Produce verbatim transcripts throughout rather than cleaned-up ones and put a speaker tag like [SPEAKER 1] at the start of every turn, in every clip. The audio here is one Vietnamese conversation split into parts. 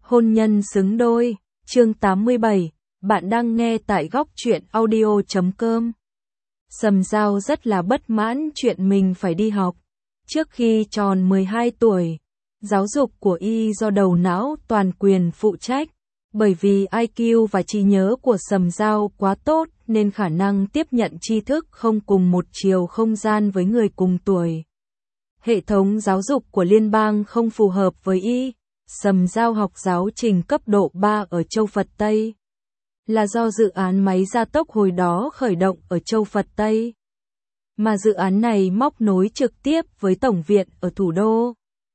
[SPEAKER 1] Hôn nhân xứng đôi, chương tám mươi bảy, bạn đang nghe tại góc truyện audio chấm com. Sầm Dao rất là bất mãn chuyện mình phải đi học. Trước khi tròn mười hai tuổi, giáo dục của y do đầu não toàn quyền phụ trách. Bởi vì i kiu và trí nhớ của Sầm Dao quá tốt nên khả năng tiếp nhận tri thức không cùng một chiều không gian với người cùng tuổi. Hệ thống giáo dục của liên bang không phù hợp với y. Sầm Dao học giáo trình cấp độ ba ở châu Phật Tây. Là do dự án máy gia tốc hồi đó khởi động ở châu Phật Tây. Mà dự án này móc nối trực tiếp với Tổng viện ở thủ đô.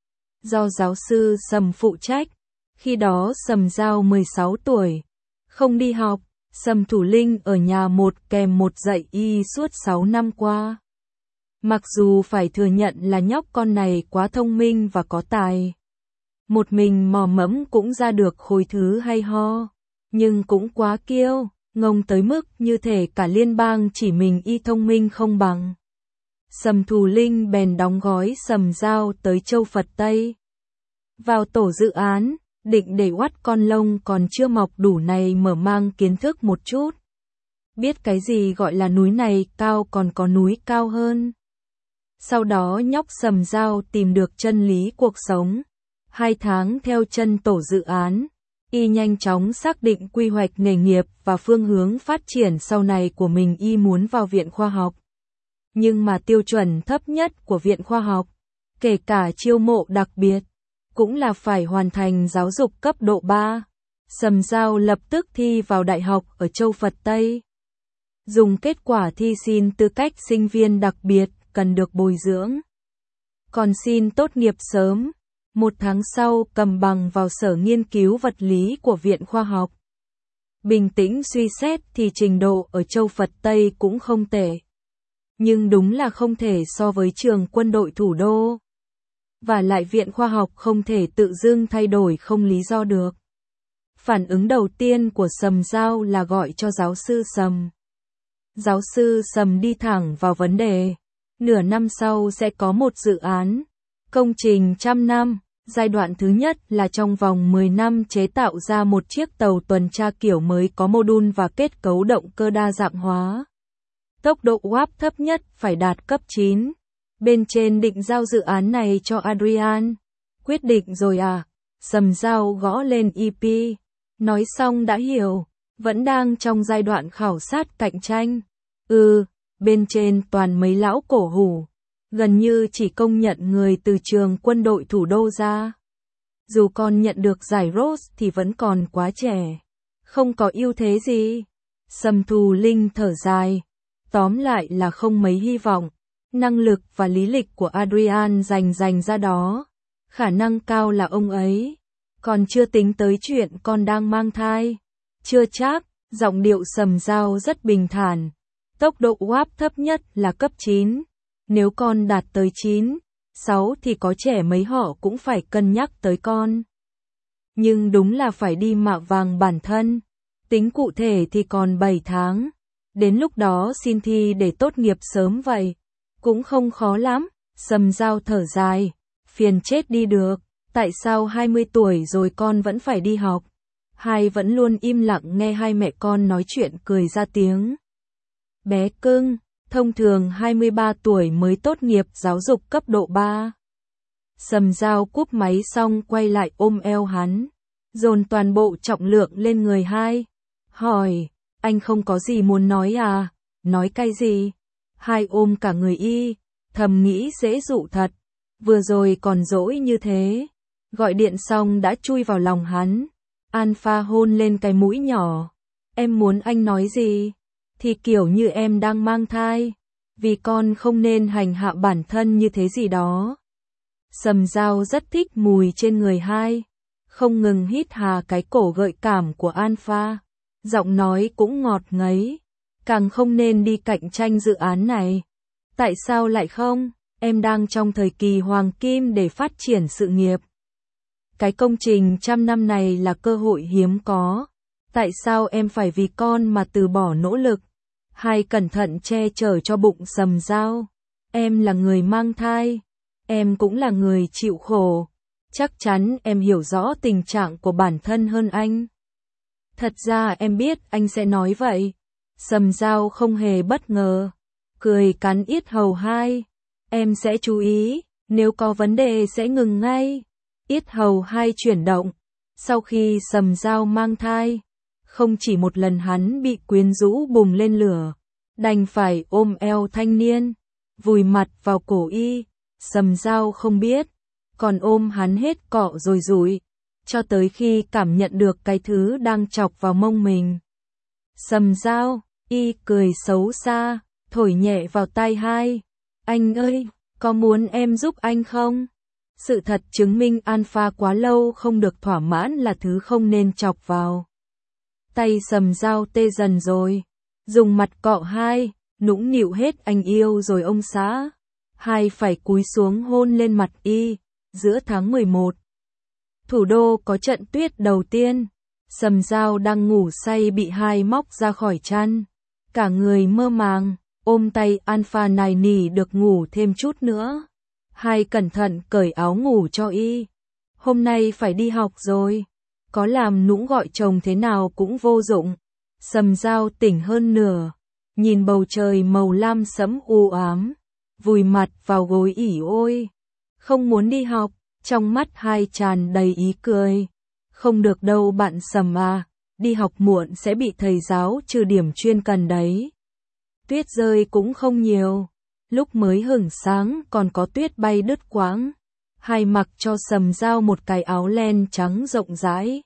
[SPEAKER 1] Do giáo sư Sầm phụ trách. Khi đó Sầm Dao mười sáu tuổi. Không đi học, Sầm Thủ Linh ở nhà một kèm một dạy y suốt sáu năm qua. Mặc dù phải thừa nhận là nhóc con này quá thông minh và có tài. Một mình mò mẫm cũng ra được khối thứ hay ho. Nhưng cũng quá kiêu, ngông tới mức như thể cả liên bang chỉ mình y thông minh không bằng. Sầm Thủ Linh bèn đóng gói Sầm Dao tới châu Phật Tây. Vào tổ dự án, định để oắt con lông còn chưa mọc đủ này mở mang kiến thức một chút. Biết cái gì gọi là núi này cao còn có núi cao hơn. Sau đó nhóc Sầm Dao tìm được chân lý cuộc sống. Hai tháng theo chân tổ dự án, y nhanh chóng xác định quy hoạch nghề nghiệp và phương hướng phát triển sau này của mình. Y muốn vào viện khoa học. Nhưng mà tiêu chuẩn thấp nhất của viện khoa học, kể cả chiêu mộ đặc biệt, cũng là phải hoàn thành giáo dục cấp độ ba. Sầm Dao lập tức thi vào đại học ở châu Phật Tây. Dùng kết quả thi xin tư cách sinh viên đặc biệt, cần được bồi dưỡng. Còn xin tốt nghiệp sớm. Một tháng sau cầm bằng vào sở nghiên cứu vật lý của Viện Khoa học. Bình tĩnh suy xét thì trình độ ở châu Phật Tây cũng không tệ. Nhưng đúng là không thể so với trường quân đội thủ đô. Và lại Viện Khoa học không thể tự dưng thay đổi không lý do được. Phản ứng đầu tiên của Sầm Dao là gọi cho giáo sư Sầm. Giáo sư Sầm đi thẳng vào vấn đề. Nửa năm sau sẽ có một dự án. Công trình trăm năm. Giai đoạn thứ nhất là trong vòng mười năm chế tạo ra một chiếc tàu tuần tra kiểu mới có mô đun và kết cấu động cơ đa dạng hóa. Tốc độ warp thấp nhất phải đạt cấp chín. Bên trên định giao dự án này cho Adrian. Quyết định rồi à? Sầm Dao gõ lên e pê. Nói xong đã hiểu. Vẫn đang trong giai đoạn khảo sát cạnh tranh. Ừ, bên trên toàn mấy lão cổ hủ. Gần như chỉ công nhận người từ trường quân đội thủ đô ra. Dù con nhận được giải Rose thì vẫn còn quá trẻ. Không có ưu thế gì. Sầm Thủ Linh thở dài. Tóm lại là không mấy hy vọng. Năng lực và lý lịch của Adrian dành dành ra đó. Khả năng cao là ông ấy. Còn chưa tính tới chuyện con đang mang thai. Chưa chắc, giọng điệu Sầm Dao rất bình thản. Tốc độ warp thấp nhất là cấp chín. Nếu con đạt tới chín, sáu thì có trẻ mấy họ cũng phải cân nhắc tới con. Nhưng đúng là phải đi mạ vàng bản thân. Tính cụ thể thì còn bảy tháng. Đến lúc đó xin thi để tốt nghiệp sớm vậy. Cũng không khó lắm. Sầm Dao thở dài. Phiền chết đi được. Tại sao hai mươi tuổi rồi con vẫn phải đi học? Hai vẫn luôn im lặng nghe hai mẹ con nói chuyện cười ra tiếng. Bé cưng. Thông thường hai mươi ba tuổi mới tốt nghiệp giáo dục cấp độ ba. Sầm Dao cúp máy xong quay lại ôm eo hắn. Dồn toàn bộ trọng lượng lên người hai. Hỏi, anh không có gì muốn nói à? Nói cái gì? Hai ôm cả người y. Thầm nghĩ dễ dụ thật. Vừa rồi còn dỗi như thế. Gọi điện xong đã chui vào lòng hắn. Alpha hôn lên cái mũi nhỏ. Em muốn anh nói gì? Thì kiểu như em đang mang thai. Vì con không nên hành hạ bản thân như thế gì đó. Sầm Dao rất thích mùi trên người hai. Không ngừng hít hà cái cổ gợi cảm của Alpha. Giọng nói cũng ngọt ngấy. Càng không nên đi cạnh tranh dự án này. Tại sao lại không? Em đang trong thời kỳ hoàng kim để phát triển sự nghiệp. Cái công trình trăm năm này là cơ hội hiếm có. Tại sao em phải vì con mà từ bỏ nỗ lực? Hai cẩn thận che chở cho bụng Sầm Dao. Em là người mang thai. Em cũng là người chịu khổ. Chắc chắn em hiểu rõ tình trạng của bản thân hơn anh. Thật ra em biết anh sẽ nói vậy. Sầm Dao không hề bất ngờ. Cười cắn yết hầu hai. Em sẽ chú ý, nếu có vấn đề sẽ ngừng ngay. Yết hầu hai chuyển động. Sau khi Sầm Dao mang thai, không chỉ một lần hắn bị quyến rũ bùng lên lửa, đành phải ôm eo thanh niên, vùi mặt vào cổ y. Sầm Dao không biết, còn ôm hắn hết cọ rồi rủi, cho tới khi cảm nhận được cái thứ đang chọc vào mông mình. Sầm Dao, y cười xấu xa, thổi nhẹ vào tai hai. Anh ơi, có muốn em giúp anh không? Sự thật chứng minh alpha quá lâu không được thỏa mãn là thứ không nên chọc vào. Tay Sầm Dao tê dần rồi, dùng mặt cọ hai, nũng nịu hết anh yêu rồi ông xã. Hai phải cúi xuống hôn lên mặt y. Giữa tháng mười một, thủ đô có trận tuyết đầu tiên. Sầm Dao đang ngủ say bị hai móc ra khỏi chăn, cả người mơ màng, ôm tay alpha nài nỉ được ngủ thêm chút nữa. Hai cẩn thận cởi áo ngủ cho y. Hôm nay phải đi học rồi, có làm nũng gọi chồng thế nào cũng vô dụng. Sầm Dao tỉnh hơn nửa, nhìn bầu trời màu lam sẫm u ám, vùi mặt vào gối ỉ ôi. Không muốn đi học, trong mắt hai tràn đầy ý cười. Không được đâu bạn Sầm à, đi học muộn sẽ bị thầy giáo trừ điểm chuyên cần đấy. Tuyết rơi cũng không nhiều, lúc mới hửng sáng còn có tuyết bay đứt quãng. Hai mặc cho Sầm Dao một cái áo len trắng rộng rãi.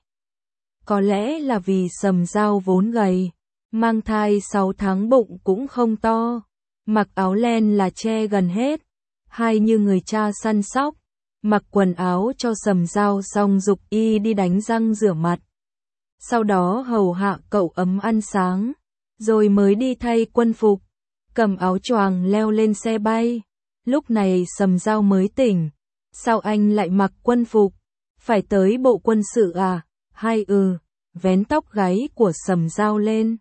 [SPEAKER 1] Có lẽ là vì Sầm Dao vốn gầy, mang thai sáu tháng bụng cũng không to, mặc áo len là che gần hết. Hai như người cha săn sóc, mặc quần áo cho Sầm Dao xong giục y đi đánh răng rửa mặt. Sau đó hầu hạ cậu ấm ăn sáng, rồi mới đi thay quân phục, cầm áo choàng leo lên xe bay. Lúc này Sầm Dao mới tỉnh, sao anh lại mặc quân phục? Phải tới bộ quân sự à? Hai ừ, vén tóc gáy của Sầm Dao lên,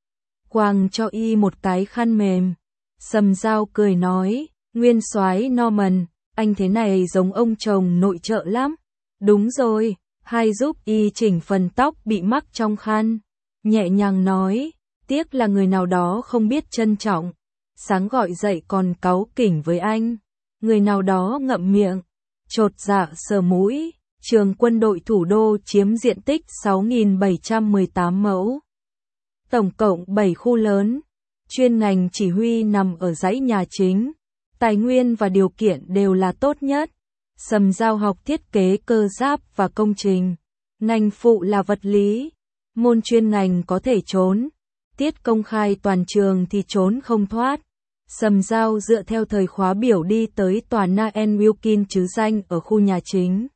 [SPEAKER 1] quàng cho y một cái khăn mềm. Sầm Dao cười nói, nguyên soái Norman, anh thế này giống ông chồng nội trợ lắm. Đúng rồi, hai giúp y chỉnh phần tóc bị mắc trong khăn, nhẹ nhàng nói, tiếc là người nào đó không biết trân trọng, sáng gọi dậy còn cáu kỉnh với anh. Người nào đó ngậm miệng, chột dạ sờ mũi. Trường quân đội thủ đô chiếm diện tích sáu nghìn bảy trăm mười tám mẫu. Tổng cộng bảy khu lớn, chuyên ngành chỉ huy nằm ở dãy nhà chính. Tài nguyên và điều kiện đều là tốt nhất. Sầm Dao học thiết kế cơ giáp và công trình. Ngành phụ là vật lý. Môn chuyên ngành có thể trốn. Tiết công khai toàn trường thì trốn không thoát. Sầm Dao dựa theo thời khóa biểu đi tới tòa Naen Wilkin chứ danh ở khu nhà chính.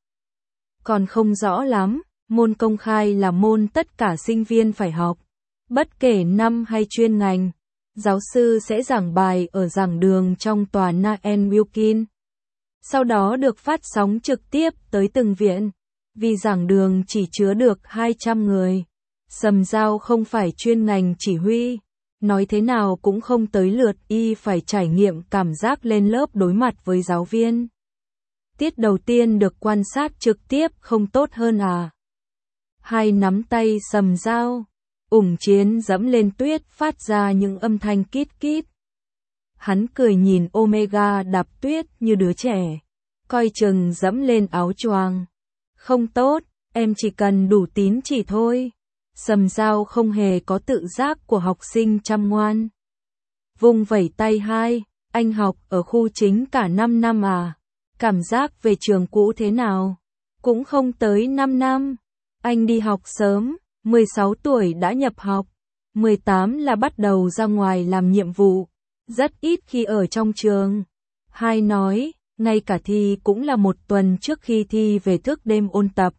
[SPEAKER 1] Còn không rõ lắm, môn công khai là môn tất cả sinh viên phải học. Bất kể năm hay chuyên ngành, giáo sư sẽ giảng bài ở giảng đường trong tòa Naen Wilkin. Sau đó được phát sóng trực tiếp tới từng viện. Vì giảng đường chỉ chứa được hai trăm người. Sầm Dao không phải chuyên ngành chỉ huy. Nói thế nào cũng không tới lượt y phải trải nghiệm cảm giác lên lớp đối mặt với giáo viên. Tiết đầu tiên được quan sát trực tiếp không tốt hơn à? Hai nắm tay Sầm Dao, ủng chiến dẫm lên tuyết phát ra những âm thanh kít kít. Hắn cười nhìn Omega đạp tuyết như đứa trẻ, coi chừng dẫm lên áo choàng. Không tốt, em chỉ cần đủ tín chỉ thôi. Sầm Dao không hề có tự giác của học sinh chăm ngoan. Vung vẩy tay hai, anh học ở khu chính cả năm năm à? Cảm giác về trường cũ thế nào? Cũng không tới năm năm. Anh đi học sớm, mười sáu tuổi đã nhập học, mười tám là bắt đầu ra ngoài làm nhiệm vụ, rất ít khi ở trong trường. Hai nói, ngay cả thi cũng là một tuần trước khi thi về thức đêm ôn tập.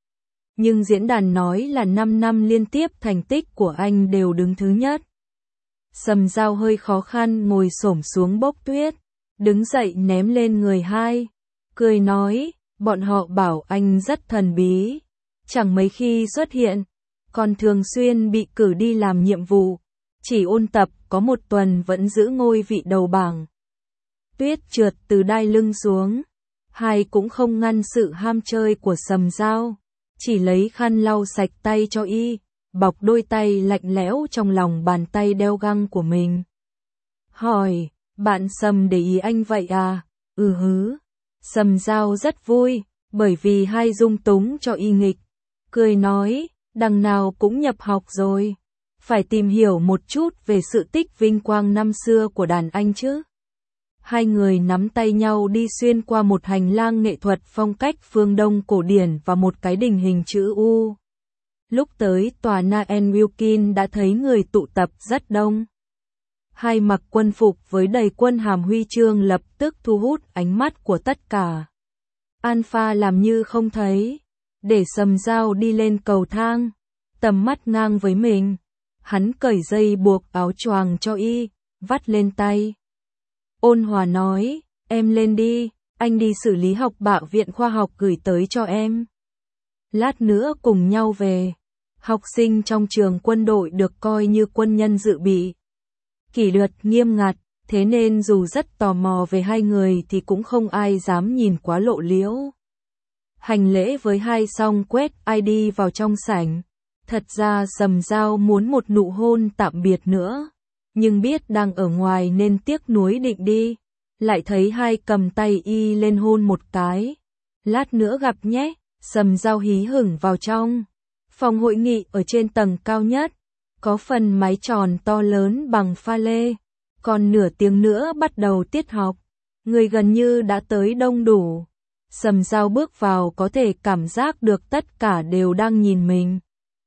[SPEAKER 1] Nhưng diễn đàn nói là năm năm liên tiếp thành tích của anh đều đứng thứ nhất. Sầm Dao hơi khó khăn ngồi xổm xuống bốc tuyết, đứng dậy ném lên người hai, cười nói, bọn họ bảo anh rất thần bí, chẳng mấy khi xuất hiện, còn thường xuyên bị cử đi làm nhiệm vụ, chỉ ôn tập có một tuần vẫn giữ ngôi vị đầu bảng. Tuyết trượt từ đai lưng xuống, Hai cũng không ngăn sự ham chơi của Sầm Dao, chỉ lấy khăn lau sạch tay cho y, bọc đôi tay lạnh lẽo trong lòng bàn tay đeo găng của mình. Hỏi, bạn Sầm để ý anh vậy à? Ừ hứ. Sầm Dao rất vui, bởi vì Hai dung túng cho y nghịch. Cười nói, đằng nào cũng nhập học rồi. Phải tìm hiểu một chút về sự tích vinh quang năm xưa của đàn anh chứ. Hai người nắm tay nhau đi xuyên qua một hành lang nghệ thuật phong cách phương Đông cổ điển và một cái đình hình chữ U. Lúc tới tòa Naen Wilkin đã thấy người tụ tập rất đông. Hai mặc quân phục với đầy quân hàm huy chương lập tức thu hút ánh mắt của tất cả. Alpha làm như không thấy, để Sầm Dao đi lên cầu thang, tầm mắt ngang với mình. Hắn cởi dây buộc áo choàng cho y, vắt lên tay. Ôn hòa nói, em lên đi, anh đi xử lý học bạ viện khoa học gửi tới cho em. Lát nữa cùng nhau về. Học sinh trong trường quân đội được coi như quân nhân dự bị. Kỷ luật nghiêm ngặt, thế nên dù rất tò mò về hai người thì cũng không ai dám nhìn quá lộ liễu. Hành lễ với Hai xong quét i đê vào trong sảnh. Thật ra Sầm Dao muốn một nụ hôn tạm biệt nữa, nhưng biết đang ở ngoài nên tiếc nuối định đi. Lại thấy Hai cầm tay y lên hôn một cái. Lát nữa gặp nhé. Sầm Dao hí hửng vào trong. Phòng hội nghị ở trên tầng cao nhất, có phần mái tròn to lớn bằng pha lê. Còn nửa tiếng nữa bắt đầu tiết học, người gần như đã tới đông đủ. Sầm Dao bước vào có thể cảm giác được tất cả đều đang nhìn mình.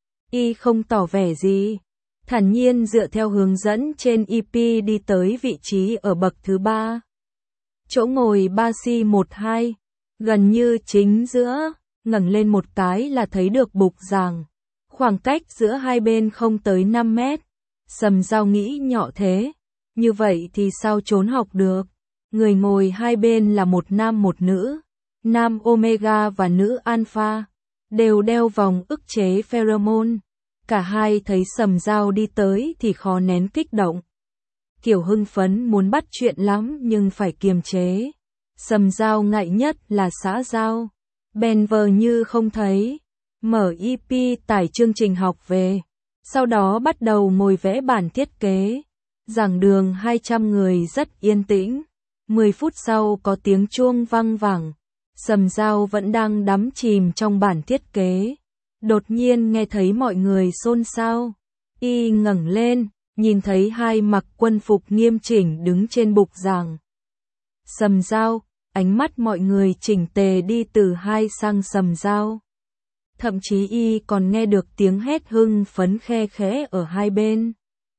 [SPEAKER 1] Y không tỏ vẻ gì, thản nhiên dựa theo hướng dẫn trên i pê đi tới vị trí ở bậc thứ ba. Chỗ ngồi ba C một hai, gần như chính giữa, ngẩng lên một cái là thấy được bục giảng. Khoảng cách giữa hai bên không tới năm mét. Sầm Dao nghĩ nhỏ thế, như vậy thì sao trốn học được. Người ngồi hai bên là một nam một nữ, nam Omega và nữ Alpha, đều đeo vòng ức chế pheromone. Cả hai thấy Sầm Dao đi tới thì khó nén kích động. Kiểu hưng phấn muốn bắt chuyện lắm nhưng phải kiềm chế. Sầm Dao ngại nhất là xã giao. Bèn vờ như không thấy. Mở i pê tải chương trình học về. Sau đó bắt đầu ngồi vẽ bản thiết kế. Giảng đường hai trăm người rất yên tĩnh. mười phút sau có tiếng chuông vang vẳng. Sầm Dao vẫn đang đắm chìm trong bản thiết kế. Đột nhiên nghe thấy mọi người xôn xao. Y ngẩng lên, nhìn thấy Hai mặc quân phục nghiêm chỉnh đứng trên bục giảng. Sầm Dao, ánh mắt mọi người chỉnh tề đi từ Hai sang Sầm Dao. Thậm chí y còn nghe được tiếng hét hưng phấn khe khẽ ở hai bên.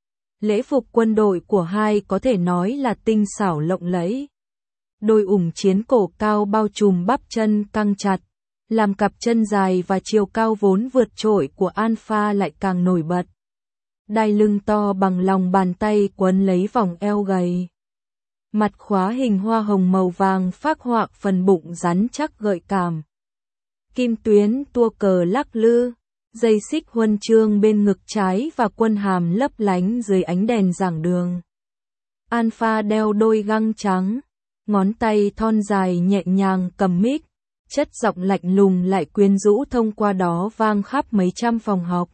[SPEAKER 1] Lễ phục quân đội của Hai có thể nói là tinh xảo lộng lẫy. Đôi ủng chiến cổ cao bao trùm bắp chân căng chặt, làm cặp chân dài và chiều cao vốn vượt trội của Alpha lại càng nổi bật. Đai lưng to bằng lòng bàn tay quấn lấy vòng eo gầy. Mặt khóa hình hoa hồng màu vàng phác họa phần bụng rắn chắc gợi cảm. Kim tuyến tua cờ lắc lư, dây xích huân chương bên ngực trái và quân hàm lấp lánh dưới ánh đèn giảng đường. Alpha đeo đôi găng trắng, ngón tay thon dài nhẹ nhàng cầm mic, chất giọng lạnh lùng lại quyến rũ thông qua đó vang khắp mấy trăm phòng học.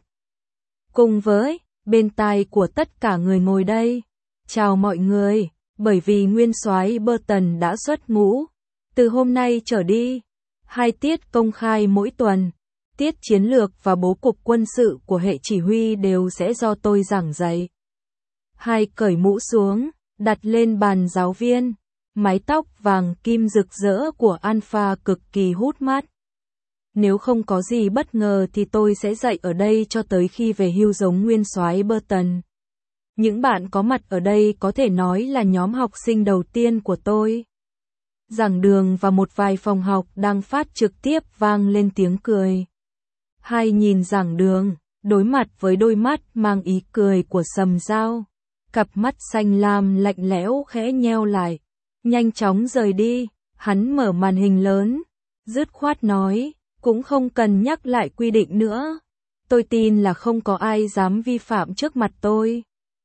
[SPEAKER 1] Cùng với, bên tai của tất cả người ngồi đây, chào mọi người, bởi vì nguyên soái Burton đã xuất ngũ. Từ hôm nay trở đi, hai tiết công khai mỗi tuần, tiết chiến lược và bố cục quân sự của hệ chỉ huy đều sẽ do tôi giảng dạy. Hai cởi mũ xuống, đặt lên bàn giáo viên, mái tóc vàng kim rực rỡ của Alpha cực kỳ hút mắt. Nếu không có gì bất ngờ thì tôi sẽ dạy ở đây cho tới khi về hưu giống nguyên soái Burton. Những bạn có mặt ở đây có thể nói là nhóm học sinh đầu tiên của tôi. Giảng đường và một vài phòng học đang phát trực tiếp vang lên tiếng cười. Hai nhìn giảng đường, đối mặt với đôi mắt mang ý cười của Sầm Dao. Cặp mắt xanh lam lạnh lẽo khẽ nheo lại. Nhanh chóng rời đi, hắn mở màn hình lớn. Dứt khoát nói, cũng không cần nhắc lại quy định nữa. Tôi tin là không có ai dám vi phạm trước mặt tôi.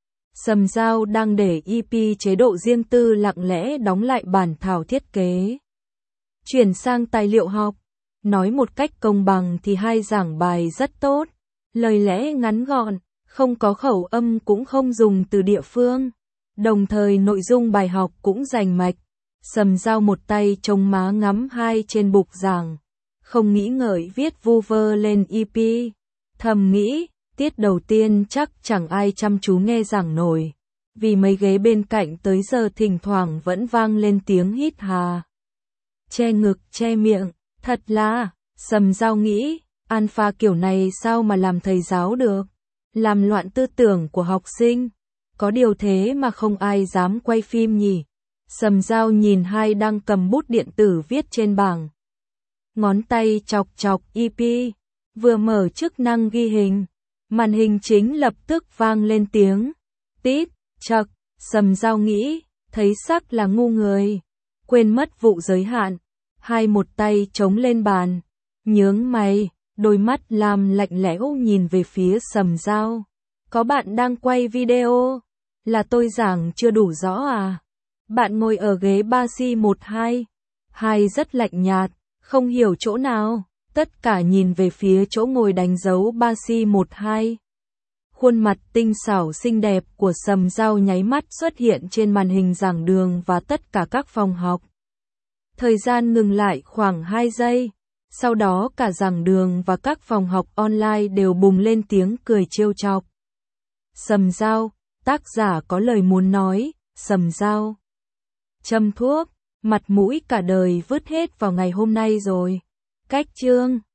[SPEAKER 1] Sầm Dao đang để i pê chế độ riêng tư lặng lẽ đóng lại bản thảo thiết kế. Chuyển sang tài liệu học. Nói một cách công bằng thì hai giảng bài rất tốt. Lời lẽ ngắn gọn, không có khẩu âm cũng không dùng từ địa phương. Đồng thời nội dung bài học cũng rành mạch. Sầm Dao một tay chống má ngắm hai trên bục giảng. Không nghĩ ngợi viết vu vơ lên e pê. Thầm nghĩ, tiết đầu tiên chắc chẳng ai chăm chú nghe giảng nổi. Vì mấy ghế bên cạnh tới giờ thỉnh thoảng vẫn vang lên tiếng hít hà. Che ngực, che miệng, thật là, Sầm Dao nghĩ, alpha kiểu này sao mà làm thầy giáo được. Làm loạn tư tưởng của học sinh. Có điều thế mà không ai dám quay phim nhỉ. Sầm Dao nhìn hai đang cầm bút điện tử viết trên bảng. Ngón tay chọc chọc e pê, vừa mở chức năng ghi hình. Màn hình chính lập tức vang lên tiếng. Tít, chậc, Sầm Dao nghĩ, thấy sắc là ngu người. Quên mất vụ giới hạn. Hai một tay chống lên bàn. Nhướng mày, đôi mắt làm lạnh lẽo nhìn về phía Sầm Dao. Có bạn đang quay video? Là tôi giảng chưa đủ rõ à? Bạn ngồi ở ghế ba C một hai. Hai rất lạnh nhạt, không hiểu chỗ nào. Tất cả nhìn về phía chỗ ngồi đánh dấu ba C một hai. Khuôn mặt tinh xảo xinh đẹp của Sầm Dao nháy mắt xuất hiện trên màn hình giảng đường và tất cả các phòng học. Thời gian ngừng lại khoảng hai giây. Sau đó cả giảng đường và các phòng học online đều bùng lên tiếng cười trêu chọc. Sầm Dao, tác giả có lời muốn nói, Sầm Dao. Châm thuốc, mặt mũi cả đời vứt hết vào ngày hôm nay rồi. Cách chương